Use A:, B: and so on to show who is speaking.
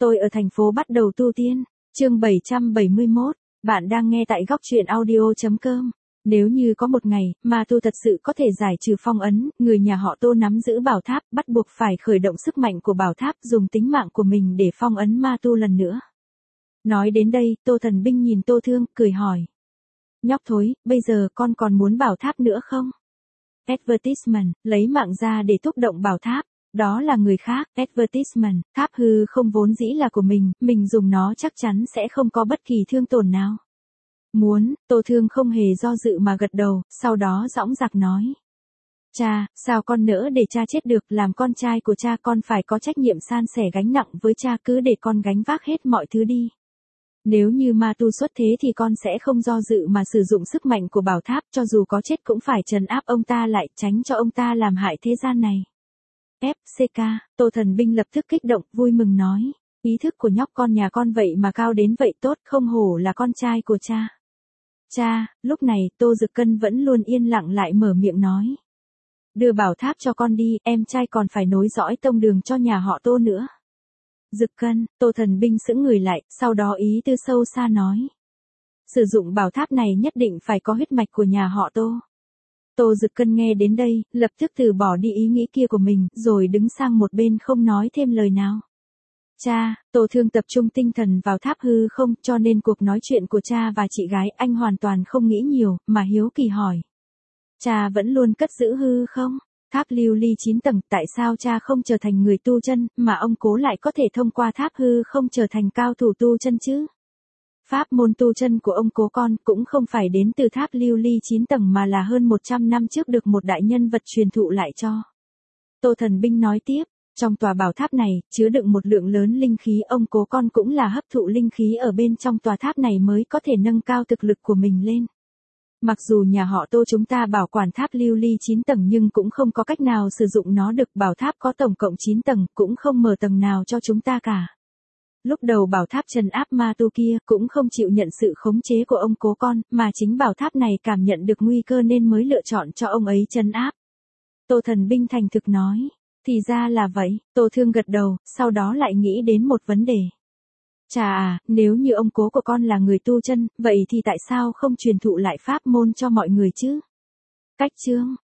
A: Tôi ở thành phố bắt đầu tu tiên. Chương 771, bạn đang nghe tại góc truyện audio.com. Nếu như có một ngày, ma tu thật sự có thể giải trừ phong ấn, người nhà họ Tô nắm giữ bảo tháp, bắt buộc phải khởi động sức mạnh của bảo tháp, dùng tính mạng của mình để phong ấn ma tu lần nữa. Nói đến đây, Tô Thần Binh nhìn Tô Thương, cười hỏi. Nhóc thối, bây giờ con còn muốn bảo tháp nữa không? Advertisement, lấy mạng ra để thúc động bảo tháp. Đó là người khác, advertisement, tháp hư không vốn dĩ là của mình dùng nó chắc chắn sẽ không có bất kỳ thương tổn nào. Muốn, Tô Thương không hề do dự mà gật đầu, sau đó dõng dạc nói. Cha, sao con nỡ để cha chết được, làm con trai của cha con phải có trách nhiệm san sẻ gánh nặng với cha, cứ để con gánh vác hết mọi thứ đi. Nếu như ma tu xuất thế thì con sẽ không do dự mà sử dụng sức mạnh của bảo tháp, cho dù có chết cũng phải trấn áp ông ta lại, tránh cho ông ta làm hại thế gian này. FCK, Tô Thần Binh lập tức kích động, vui mừng nói. Ý thức của nhóc con nhà con vậy mà cao đến vậy, tốt, không hổ là con trai của cha. Cha, lúc này, Tô Dực Cân vẫn luôn yên lặng lại mở miệng nói. Đưa bảo tháp cho con đi, em trai còn phải nối dõi tông đường cho nhà họ Tô nữa. Dực Cân, Tô Thần Binh sững người lại, sau đó ý tư sâu xa nói. Sử dụng bảo tháp này nhất định phải có huyết mạch của nhà họ Tô. Tô Dực Cân nghe đến đây, lập tức từ bỏ đi ý nghĩ kia của mình, rồi đứng sang một bên không nói thêm lời nào. Cha, Tô Thương tập trung tinh thần vào tháp hư không, cho nên cuộc nói chuyện của cha và chị gái anh hoàn toàn không nghĩ nhiều, mà hiếu kỳ hỏi. Cha vẫn luôn cất giữ hư không? Tháp lưu ly 9 tầng, tại sao cha không trở thành người tu chân, mà ông Cố lại có thể thông qua tháp hư không trở thành cao thủ tu chân chứ? Pháp môn tu chân của ông Cố con cũng không phải đến từ tháp lưu ly 9 tầng mà là hơn 100 năm trước được một đại nhân vật truyền thụ lại cho. Tô Thần Binh nói tiếp, trong tòa bảo tháp này, chứa đựng một lượng lớn linh khí, ông Cố con cũng là hấp thụ linh khí ở bên trong tòa tháp này mới có thể nâng cao thực lực của mình lên. Mặc dù nhà họ Tô chúng ta bảo quản tháp lưu ly 9 tầng nhưng cũng không có cách nào sử dụng nó được, bảo tháp có tổng cộng 9 tầng, cũng không mở tầng nào cho chúng ta cả. Lúc đầu bảo tháp trấn áp ma tu kia cũng không chịu nhận sự khống chế của ông Cố con, mà chính bảo tháp này cảm nhận được nguy cơ nên mới lựa chọn cho ông ấy trấn áp. Tô Thần Binh thành thực nói, thì ra là vậy, Tô Thương gật đầu, sau đó lại nghĩ đến một vấn đề. Chà à, nếu như ông Cố của con là người tu chân, vậy thì tại sao không truyền thụ lại pháp môn cho mọi người chứ? Cách chương,